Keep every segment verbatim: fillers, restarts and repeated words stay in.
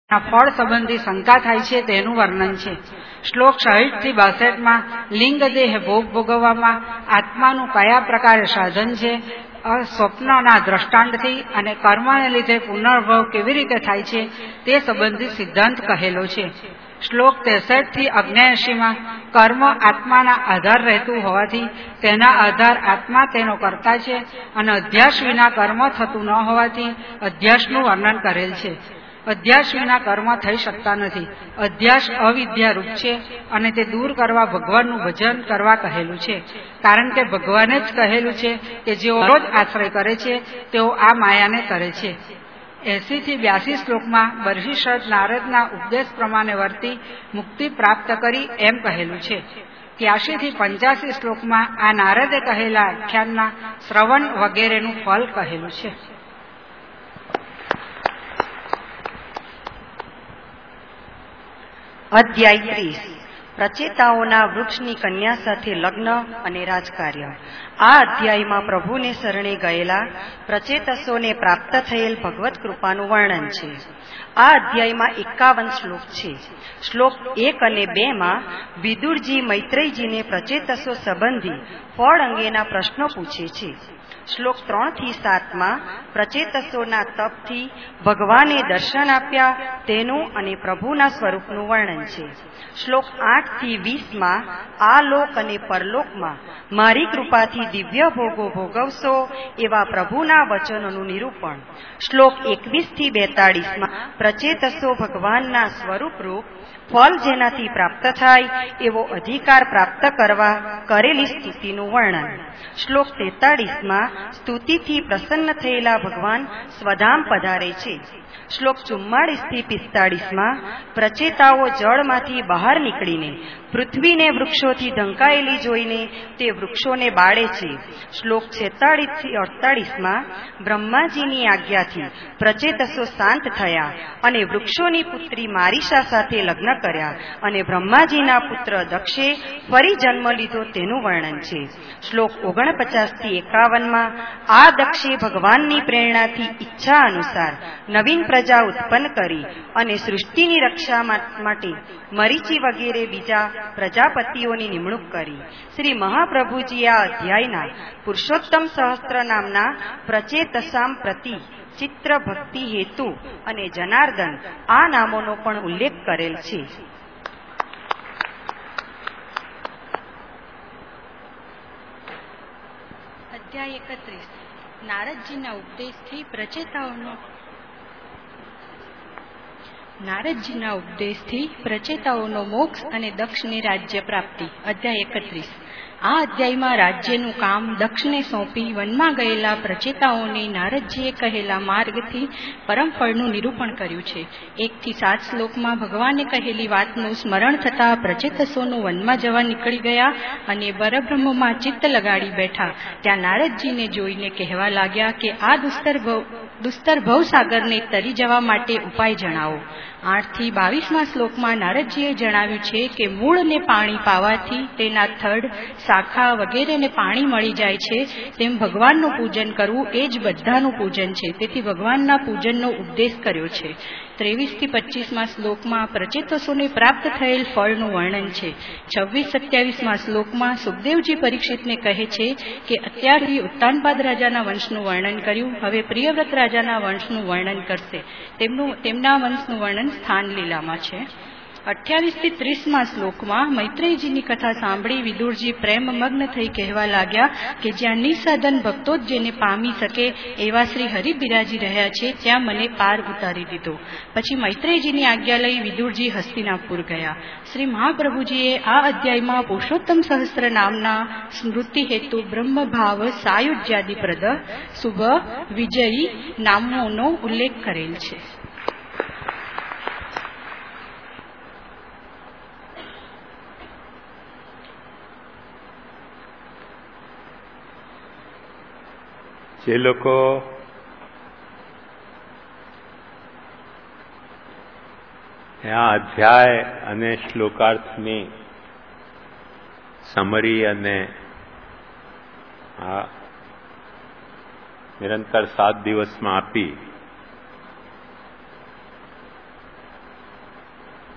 ફળ સંબંધી શંકા થાય છે તેનું વર્ણન છે. શ્લોક સાહીઠ થી બાસઠ માં લિંગ દેહ ભોગ ભોગવવામાં આત્માનું કયા પ્રકારે સાધન છે, સ્વપ્નના દ્રષ્ટાંતથી અને કર્મને લીધે પુનર્ભવ કેવી રીતે થાય છે તે સંબંધી સિદ્ધાંત કહેલો છે. શ્લોક ત્રેસઠ થી અગ્નેએંશી માં કર્મ આત્માના આધાર રહેતું હોવાથી તેના આધાર આત્મા તેનો કરતા છે અને અધ્યાસ વિના કર્મ થતું ન હોવાથી અધ્યાસનું વર્ણન કરેલ છે. અધ્યાસ વિના કર્મ થઈ શકતા નથી. અધ્યાસ અવિદ્યા રૂપ છે અને તે દૂર કરવા ભગવાનનું ભજન કરવા કહેલું છે. કારણ કે ભગવાને જ કહેલું છે કે જેઓ રોજ આશ્રય કરે છે તેઓ આ માયાને કરે છે. એસી થી બ્યાસી શ્લોકમાં બર્હિષદ નારદના ઉપદેશ પ્રમાણે વર્તી મુક્તિ પ્રાપ્ત કરી એમ કહેલું છે. ત્યાસી થી પંચ્યાસી શ્લોકમાં આ નારદે કહેલા આખ્યાનના શ્રવણ વગેરેનું ફળ કહેલું છે. અધ્યાય ત્રીસ પ્રચેતાઓના વૃક્ષની કન્યા સાથે લગ્ન અને રાજકાર્ય. આ અધ્યાયમાં પ્રભુને શરણે ગયેલા પ્રચેતસોને પ્રાપ્ત થયેલ ભગવત કૃપાનું વર્ણન છે. આ અધ્યાયમાં એકાવન શ્લોક છે. શ્લોક એક અને બે માં વિદુરજી મૈત્રેયજીને પ્રચેતસો સંબંધી ફળ અંગેના પ્રશ્નો પૂછે છે. શ્લોક ત્રણ થી સાત માં પ્રચેતસોના તપથી ભગવાને દર્શન આપ્યા તેનું અને પ્રભુના સ્વરૂપનું વર્ણન છે. શ્લોક આઠ થી વીસ માં આ લોક અને પરલોકમાં મારી કૃપાથી દિવ્ય ભોગો ભોગવશો એવા પ્રભુના વચનોનું નિરૂપણ. શ્લોક એકવીસ થી બેતાળીસ માં પ્રચેતસો ભગવાનના સ્વરૂપરૂપ ફળ જેનાથી પ્રાપ્ત થાય એવો અધિકાર પ્રાપ્ત કરવા કરેલી સ્તુતિનું વર્ણન. શ્લોક તેતાળીસ માં સ્તુતિથી પ્રસન્ન થયેલા ભગવાન સ્વધામ પધારે છે. શ્લોક ચુમ્માળીસ થી પિસ્તાળીસ માં પ્રચેતાઓ જળમાંથી બહાર નીકળીને પૃથ્વીને વૃક્ષોથી ઢંકાયેલી જોઈને તે વૃક્ષોને બાળે છે. શ્લોક છેતાળીસ થી અડતાળીસ માં બ્રહ્માજીની આજ્ઞાથી પ્રચેતસો શાંત થયા અને વૃક્ષોની પુત્રી મારીશા સાથે લગ્ન કર્યા અને બ્રહ્માજીના પુત્ર દક્ષે ફરી જન્મ લીધો તેનું વર્ણન છે. શ્લોક ઓગણપચાસ થી એકાવન માં આ દક્ષે ભગવાનની પ્રેરણાથી ઈચ્છા અનુસાર નવીન પ્રજા ઉત્પન્ન કરી અને સૃષ્ટિની રક્ષા માટે મરીચી વગેરે બીજા પ્રજાપતિઓની નિમણૂક કરી. શ્રી મહાપ્રભુજી આ અધ્યાયના પુરુષોત્તમ સહસ્ત્ર નામના પ્રચેતસામ પ્રતિ ચિત્ર ભક્તિ હેતુ અને જનાર્દન આ નામોનો પણ ઉલ્લેખ કરેલ છે. અધ્યાય એકત્રીસ નારદજીના ઉપદેશથી પ્રચેતાઓનો નારદજીના ઉપદેશથી પ્રચેતાઓનો મોક્ષ અને દક્ષની રાજ્ય પ્રાપ્તિ. અધ્યાય એકત્રીસ આ અધ્યાયમાં રાજ્યનું કામ દક્ષને સોંપી વનમાં ગયેલા પ્રચેતાઓને નારદજીએ કહેલા માર્ગથી પરમફળનું નિરૂપણ કર્યું છે. એક થી સાત શ્લોકમાં ભગવાને કહેલી વાતનું સ્મરણ થતા પ્રચેતસોનું વનમાં જવા નીકળી ગયા અને પરબ્રહ્મમાં ચિત્ત લગાડી બેઠા. ત્યાં નારદજીને જોઈને કહેવા લાગ્યા કે આ દુસ્તર ભવ દુસ્તર ભવસાગરને તરી જવા માટે ઉપાય જણાવો. આઠ થી બાવીસમાં શ્લોકમાં નારદજીએ જણાવ્યું છે કે મૂળને પાણી પાવાથી તેના થડ શાખા વગેરેને પાણી મળી જાય છે, તેમ ભગવાનનું પૂજન કરવું એ જ બધાનું પૂજન છે. તેથી ભગવાનના પૂજનનો ઉપદેશ કર્યો છે. ત્રેવીસ થી પચીસમાં શ્લોકમાં પ્રચેતસોને પ્રાપ્ત થયેલ ફળનું વર્ણન છે. છવ્વીસ સત્યાવીસમાં શ્લોકમાં સુખદેવજી પરીક્ષિતને કહે છે કે અત્યારથી ઉત્તાનપાદ રાજાના વંશનું વર્ણન કર્યું, હવે પ્રિયવ્રત રાજાના વંશનું વર્ણન કરશે. તેમનું તેમના વંશનું વર્ણન સ્થાન લીલામાં છે. અઠ્યાવીસ થી ત્રીસમાં શ્લોકમાં મૈત્રેયજીની કથા સાંભળી વિદુરજી પ્રેમમગ્ન થઈ કહેવા લાગ્યા કે જ્યાં નિસાધન ભક્તો જ જેને પામી શકે એવા શ્રી હરિ બિરાજી રહ્યા છે ત્યાં મને પાર ઉતારી દીધો. પછી મૈત્રેયજીની આજ્ઞા લઈ વિદુરજી હસ્તિનાપુર ગયા. શ્રી મહાપ્રભુજીએ આ અધ્યાયમાં પુરુષોત્તમ સહસ્ત્ર નામના સ્મૃતિ હેતુ બ્રહ્મભાવ સાયુજ્યાદિપ્રદ શુભ વિજયી નામોનો ઉલ્લેખ કરેલ છે. જે લોકો આ અધ્યાય અને શ્લોકાર્થની સમરી અને આ નિરંતર સાત દિવસમાં આપી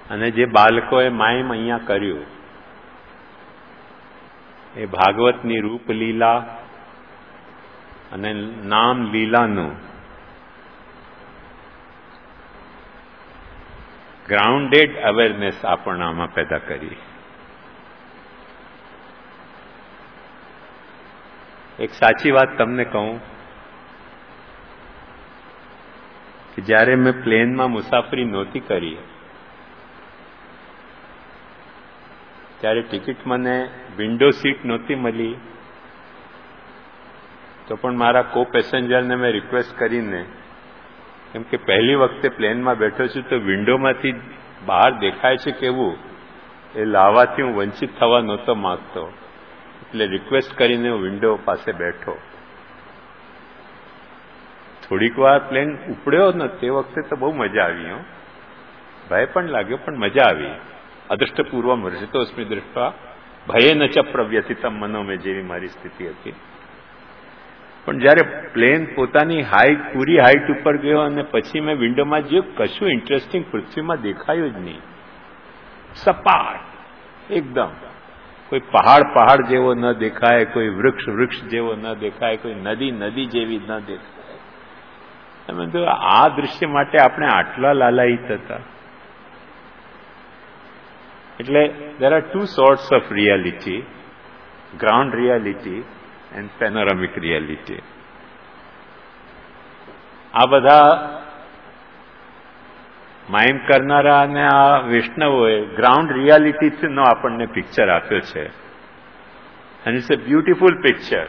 અને જે બાળકોએ માયમ અહીંયા કર્યું એ ભાગવતની રૂપ લીલા અને નામ લીલાનું ગ્રાઉન્ડેડ અવેરનેસ આપણને આમાં પેદા કરી. એક સાચી વાત તમને કહું કે જ્યારે મેં પ્લેનમાં મુસાફરી નહોતી કરી ત્યારે ટિકિટ મને વિન્ડો સીટ નહોતી મળી, તો પણ મારા કો પેસેન્જરને મેં રિક્વેસ્ટ કરીને, કેમ કે પહેલી વખતે પ્લેનમાં બેઠો છું તો વિન્ડોમાંથી બહાર દેખાય છે કેવું એ લાવવાથી હું વંચિત થવા નહોતો માંગતો, એટલે રિક્વેસ્ટ કરીને હું વિન્ડો પાસે બેઠો. થોડીક વાર પ્લેન ઉપડ્યો ને તે વખતે તો બહુ મજા આવી. હો, ભય પણ લાગ્યો પણ મજા આવી. અદૃષ્ટપૂર્વમ વર્ષિતોસ્મિ દૃષ્ટવા ભયે ન ચ પ્રવ્યથિતમ મનો મેં જેવી મારી સ્થિતિ હતી. પણ જયારે પ્લેન પોતાની હાઈટ પૂરી હાઈટ ઉપર ગયો અને પછી મેં વિન્ડોમાં જોયું, કશું ઇન્ટરેસ્ટિંગ પૃથ્વીમાં દેખાયું જ નહીં. સપાટ એકદમ, કોઈ પહાડ પહાડ જેવો ન દેખાય, કોઈ વૃક્ષ વૃક્ષ જેવો ન દેખાય, કોઈ નદી નદી જેવી ન દેખાય. તમે જો આ દૃશ્ય માટે આપણે આટલા લાલાયિત હતા. એટલે there are two sorts of reality, ground reality and panoramic reality. આ બધા માઇમ કરનારા અને આ વૈષ્ણવોએ ગ્રાઉન્ડ રિયાલિટીનો આપણને પિક્ચર આપ્યો છે. And it's a beautiful picture.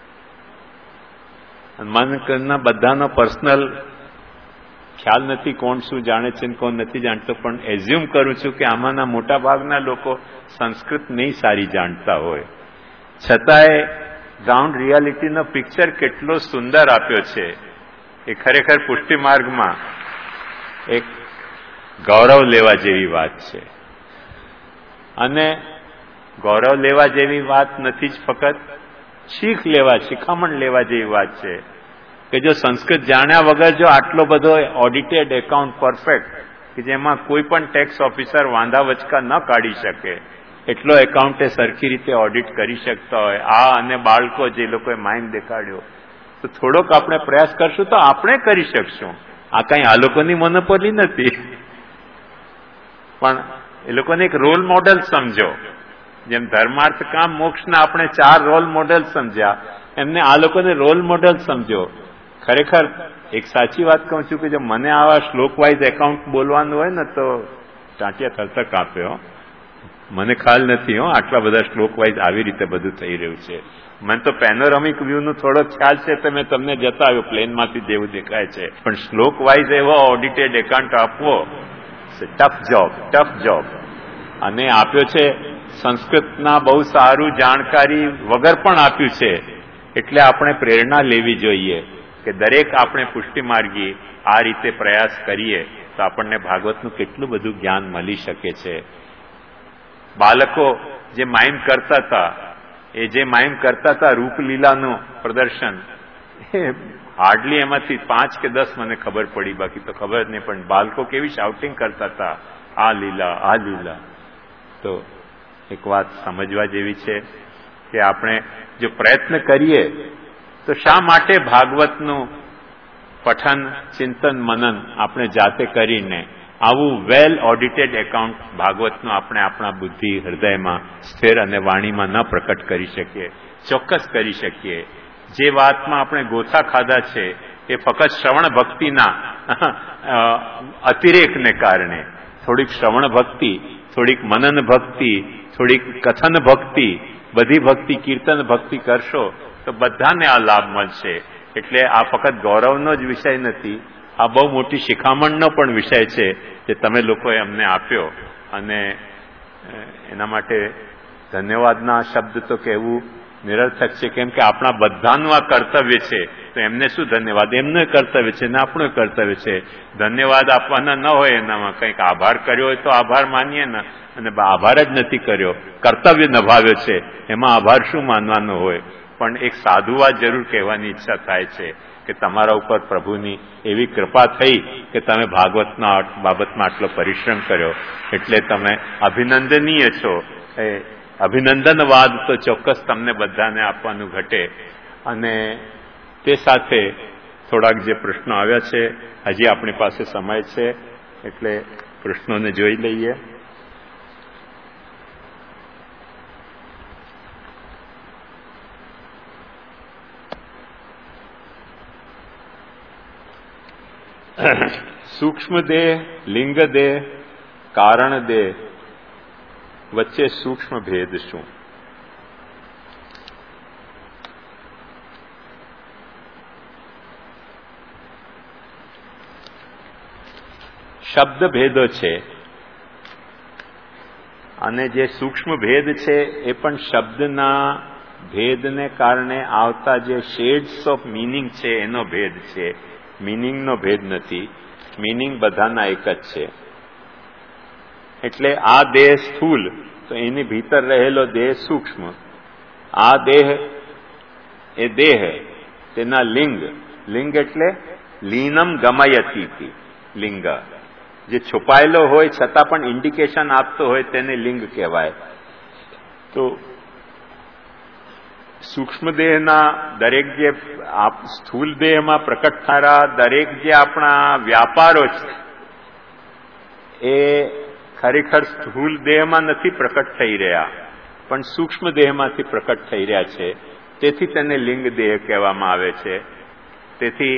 મનના બધાનો પર્સનલ ખ્યાલ નથી કોણ શું જાણે છે કોણ નથી જાણતો, પણ એઝ્યુમ કરું છું કે આમાંના મોટા ભાગના લોકો સંસ્કૃત નહીં સારી જાણતા હોય, છતાંય ગ્રાઉન્ડ રિયાલિટીનો પિક્ચર કેટલો સુંદર આપ્યો છે. એ ખરેખર પુષ્ટિ માર્ગમાં એક ગૌરવ લેવા જેવી વાત છે. અને ગૌરવ લેવા જેવી વાત નથી જ, ફક્ત શીખ લેવા શિખામણ લેવા જેવી વાત છે કે જો સંસ્કૃત જાણ્યા વગર જો આટલો બધો ઓડિટેડ એકાઉન્ટ પરફેક્ટ કે જેમાં કોઈ પણ ટેક્સ ઓફિસર વાંધા વચકા ન કાઢી શકે એટલો એકાઉન્ટ એ સરખી રીતે ઓડિટ કરી શકતા હોય, આ અને બાળકો જે લોકોએ માઇન્ડ દેખાડ્યો, તો થોડોક આપણે પ્રયાસ કરશું તો આપણે કરી શકશું. આ કઈ આ લોકોની મોનોપોલી નથી, પણ એ લોકોને એક રોલ મોડેલ સમજો. જેમ ધર્માર્થ કામ મોક્ષના આપણે ચાર રોલ મોડેલ સમજ્યા, એમને આ લોકોને રોલ મોડેલ સમજો. ખરેખર એક સાચી વાત કહું છું કે જો મને આવા શ્લોક વાઇઝ એકાઉન્ટ બોલવાનું હોય ને તો ટાંટિયા થરથર કાપે. હો, મને ખ્યાલ નથી હો આટલા બધા શ્લોક વાઇઝ આવી રીતે બધું થઈ રહ્યું છે. મને તો પેનોરામિક વ્યૂનો થોડો ખ્યાલ છે તો મેં તમને જતાવ્યો પ્લેનમાંથી જેવું દેખાય છે, પણ શ્લોક વાઇઝ એવો ઓડિટેડ એકાઉન્ટ આપવો ટફ જોબ ટફ જોબ. અને આપ્યો છે સંસ્કૃતના બહુ સારું જાણકારી વગર પણ આપ્યું છે. એટલે આપણે પ્રેરણા લેવી જોઈએ કે દરેક આપણે પુષ્ટિ માર્ગી આ રીતે પ્રયાસ કરીએ તો આપણને ભાગવતનું કેટલું બધું જ્ઞાન મળી શકે છે. બાળકો જે માઇમ કરતા હતા, એ જે માઇમ કરતા હતા રૂપલીલાનું પ્રદર્શન, એ હાર્ડલી એમાંથી પાંચ કે દસ મને ખબર પડી, બાકી તો ખબર જ નહીં. પણ બાળકો કેવી શાઉટિંગ કરતા હતા, આ લીલા આ લીલા. તો એક વાત સમજવા જેવી છે કે આપણે જો પ્રયત્ન કરીએ તો શા માટે ભાગવતનું પઠન ચિંતન મનન આપણે જાતે કરીને આવું વેલ ઓડિટેડ એકાઉન્ટ ભાગવતનું આપણે આપણા બુદ્ધિ હૃદયમાં સ્થિર અને વાણીમાં ન પ્રકટ કરી શકીએ? ચોક્કસ કરી શકીએ. જે વાતમાં આપણે ગોથા ખાધા છે એ ફક્ત શ્રવણ ભક્તિના અતિરેકને કારણે, થોડીક શ્રવણ ભક્તિ, થોડીક મનન ભક્તિ, થોડીક કથન ભક્તિ, બધી ભક્તિ કીર્તન ભક્તિ કરશો તો બધાને આ લાભ મળશે. એટલે આ ફક્ત ગૌરવનો જ વિષય નથી, આ બહુ મોટી શિખામણનો પણ વિષય છે જે તમે લોકોએ અમને આપ્યો. અને એના માટે ધન્યવાદના શબ્દ તો કહેવું નિરર્થક છે, કેમ કે આપણા બધાનું આ કર્તવ્ય છે. તો એમને શું ધન્યવાદ? એમનું કર્તવ્ય છે ને આપણું કર્તવ્ય છે. ધન્યવાદ આપવાના ન હોય, એનામાં કંઈક આભાર કર્યો હોય તો આભાર માનીએ ને, અને આભાર જ નથી કર્યો, કર્તવ્ય નિભાવ્યો છે, એમાં આભાર શું માનવાનો હોય? પણ એક સાધુવાદ જરૂર કહેવાની ઈચ્છા થાય છે કે તમારા ઉપર પ્રભુની એવી કૃપા થઈ કે તમે ભાગવતના બાબતમાં આટલો પરિશ્રમ કર્યો, એટલે તમે અભિનંદનીય છો. એ અભિનંદનવાદ તો ચોક્કસ તમને બધાને આપવાનું ઘટે. અને તે સાથે થોડાક જે પ્રશ્નો આવ્યા છે, હજી આપણી પાસે સમય છે એટલે પ્રશ્નોને જોઈ લઈએ. સૂક્ષ્મ દેહ, લિંગ દેહ, કારણ દેહ વચ્ચે સૂક્ષ્મ ભેદ શું? શબ્દ ભેદો છે અને જે સૂક્ષ્મ ભેદ છે એ પણ શબ્દના ભેદને કારણે આવતા જે શેડ્સ ઓફ મિનિંગ છે એનો ભેદ છે, મિનિંગનો ભેદ નથી. મિનિંગ બધાના એક જ છે. એટલે આ દેહ સ્થૂલ તો એની ભીતર રહેલો દેહ સૂક્ષ્મ. આ દેહ એ દેહ, તેના લિંગ, લિંગ એટલે લીનમ ગમયતી લિંગ, જે છુપાયેલો હોય છતાં પણ ઇન્ડિકેશન આપતો હોય તેને લિંગ કહેવાય. તો સૂક્ષ્મ દેહના દરેક જે સ્થૂલ દેહમાં પ્રકટ થનારા દરેક જે આપણા વ્યાપારો છે એ ખરેખર સ્થૂલ દેહમાં નથી પ્રકટ થઈ રહ્યા, પણ સૂક્ષ્મ દેહમાંથી પ્રકટ થઈ રહ્યા છે. તેથી તેને લિંગ દેહ કહેવામાં આવે છે. તેથી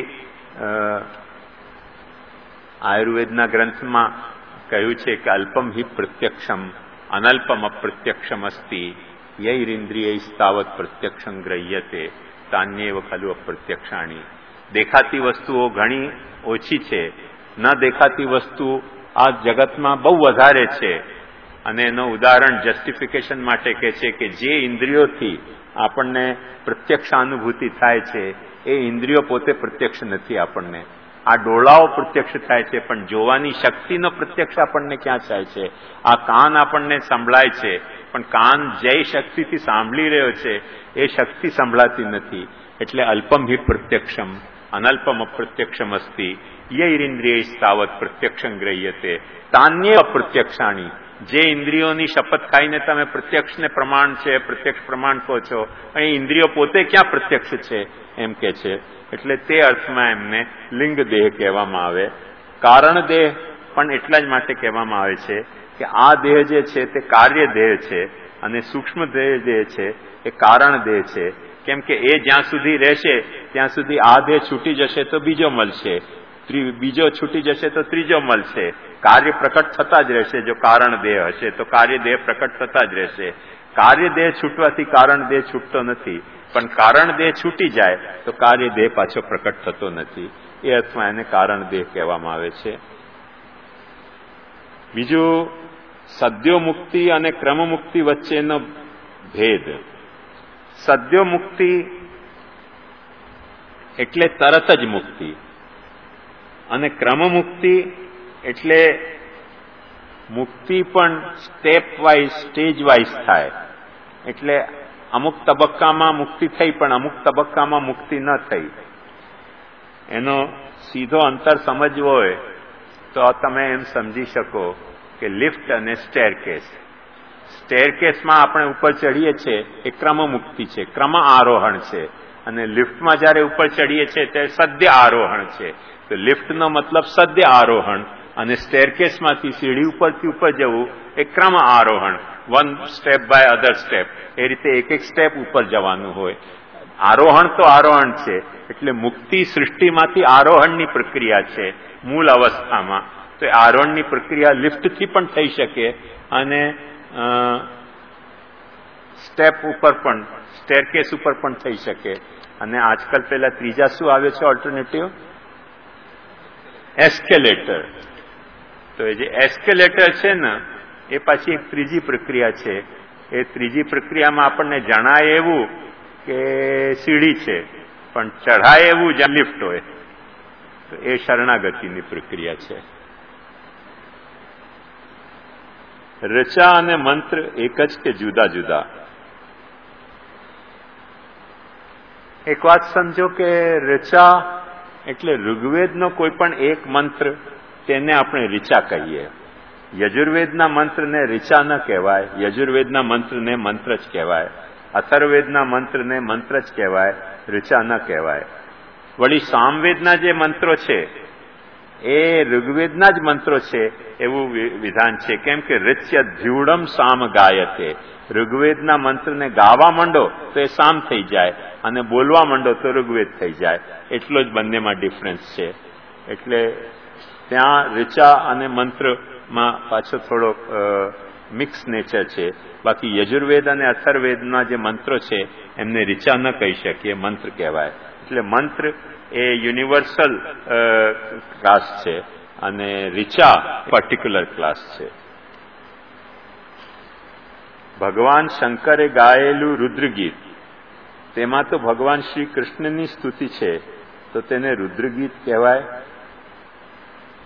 આયુર્વેદના ગ્રંથમાં કહ્યું છે કે અલ્પમ હિ પ્રત્યક્ષમ અનલ્પમ અપ્રત્યક્ષમ અસ્તિ યૈરિન્દ્રિય સ્થાવત પ્રત્યક્ષમ ગ્રહ્યતે તાન્યેવ ખલુ અપ્રત્યક્ષાણી. દેખાતી વસ્તુઓ ઘણી ઓછી છે, ન દેખાતી વસ્તુ આ જગતમાં બહુ વધારે છે. અને એનું ઉદાહરણ જસ્ટિફિકેશન માટે કહે છે કે જે ઇન્દ્રિયોથી આપણને પ્રત્યક્ષ અનુભૂતિ થાય છે એ ઇન્દ્રિયો પોતે પ્રત્યક્ષ નથી આપણને. આ ડોળાઓ પ્રત્યક્ષ થાય છે, પણ જોવાની શક્તિનો પ્રત્યક્ષ આપણને ક્યાં થાય છે? આ કાન આપણને સંભળાય છે, પણ કાન જે શક્તિથી સાંભળી રહ્યો છે એ શક્તિ સંભળાતી નથી. એટલે અલ્પમ હિ પ્રત્યક્ષમ અનલ્પમ અપ્રત્યક્ષમ અસ્તિ યૈરિન્દ્રિય સ્થાવત પ્રત્યક્ષમ ગ્રહ્યતે તાન્યે અપ્રત્યક્ષાણી. જે ઇન્દ્રિયોની શપથ ખાઈને તમે પ્રત્યક્ષને પ્રમાણ છે, પ્રત્યક્ષ પ્રમાણ કહો છો, અને ઇન્દ્રિયો પોતે ક્યાં પ્રત્યક્ષ છે એમ કે છે. એટલે તે અર્થમાં એમને લિંગ દેહ કહેવામાં આવે. કારણ દેહ પણ એટલા જ માટે કહેવામાં આવે છે કે આ દેહ જે છે તે કાર્ય દેહ છે અને સૂક્ષ્મ દેહ જે છે એ કારણ દેહ છે. કેમ કે એ જ્યાં સુધી રહેશે ત્યાં સુધી આ દેહ છૂટી જશે તો બીજો મળશે, બીજો છૂટી જશે તો ત્રીજો મળશે. કાર્ય પ્રકટ થતા જ રહેશે. જો કારણ દેહ હશે તો કાર્ય દેહ પ્રકટ થતા જ રહેશે. કાર્ય દેહ છૂટવાથી કારણ દેહ છૂટતો નથી, પણ કારણ દેહ છૂટી જાય તો કાર્ય દેહ પાછો પ્રકટ થતો નથી. એ અર્થમાં એને કારણ દેહ કહેવામાં આવે છે. બીજું, સદ્યો મુક્તિ અને ક્રમ મુક્તિ વચ્ચેનો ભેદ. સદ્યો મુક્તિ એટલે તરત જ મુક્તિ, અને ક્રમ મુક્તિ એટલે મુક્તિ પણ સ્ટેપ વાઇઝ, સ્ટેજ વાઇઝ થાય. એટલે અમુક તબક્કામાં મુક્તિ થઈ પણ અમુક તબક્કામાં મુક્તિ ન થઈ. એનો સીધો અંતર સમજવો હોય તો તમે એમ સમજી શકો કે લિફ્ટ અને સ્ટેરકેસ. સ્ટેરકેસમાં આપણે ઉપર ચડીએ છીએ એ ક્રમ મુક્તિ છે, ક્રમ આરોહણ છે. અને લિફ્ટમાં જયારે ઉપર ચડીએ છીએ તે સદ્ય આરોહણ છે. તો લિફ્ટનો મતલબ સદ્ય આરોહણ અને સ્ટેરકેસમાંથી સીડી ઉપરથી ઉપર જવું એ ક્રમ આરોહણ, one step by other step. એ રીતે એક એક સ્ટેપ ઉપર જવાનું હોય. આરોહણ તો આરોહણ છે. એટલે મુક્તિ સૃષ્ટિમાંથી આરોહણની પ્રક્રિયા છે મૂળ અવસ્થામાં. તો આરોહણની પ્રક્રિયા લિફ્ટથી પણ થઈ શકે અને સ્ટેપ ઉપર પણ, સ્ટેરકેસ ઉપર પણ થઈ શકે. અને આજકાલ પેલા ત્રીજા શું આવ્યો છે ઓલ્ટરનેટિવ? એસ્કેલેટર. તો એ જે એસ્કેલેટર છે ને એ પાછી એક ત્રીજી પ્રક્રિયા છે. એ ત્રીજી પ્રક્રિયામાં આપણને જણાય એવું કે સીડી છે, પણ ચઢાય એવું જ્યાં લિફ્ટ હોય. તો એ શરણાગતિની પ્રક્રિયા છે. રચા અને મંત્ર એક જ કે જુદા જુદા? એક વાત સમજો કે ઋચા એટલે ઋગ્વેદનો કોઈ પણ એક મંત્ર તેને આપણે ઋચા કહીએ. યજુર્વેદના મંત્રને ઋચા ન કહેવાય, યજુર્વેદના મંત્રને મંત્ર જ કહેવાય, અથર્વવેદના મંત્રને મંત્ર જ કહેવાય, ઋચા ન કહેવાય. વળી સામવેદના જે મંત્રો છે એ ઋગ્વેદના જ મંત્રો છે એવું વિધાન છે. કેમ કે ઋચ્ય ધ્યુડમ સામ ગાયતે, ઋગ્વેદના મંત્રને ગાવા માંડો તો એ સામ થઈ જાય અને બોલવા માંડો તો ઋગ્વેદ થઈ જાય. એટલો જ બંનેમાં ડિફરન્સ છે. એટલે ત્યાં ઋચા અને મંત્રમાં પાછો થોડો મિક્સ નેચર છે. બાકી યજુર્વેદ અને અથર્વેદના જે મંત્રો છે એમને ઋચા ન કહી શકીએ, મંત્ર કહેવાય. એટલે મંત્ર એ યુનિવર્સલ ક્લાસ છે અને ઋચા પર્ટિક્યુલર ક્લાસ છે. ભગવાન શંકરે ગાયેલું રુદ્રગીત, તેમાં તો ભગવાન શ્રી કૃષ્ણની સ્તુતિ છે તો તેને રુદ્રગીત કહેવાય.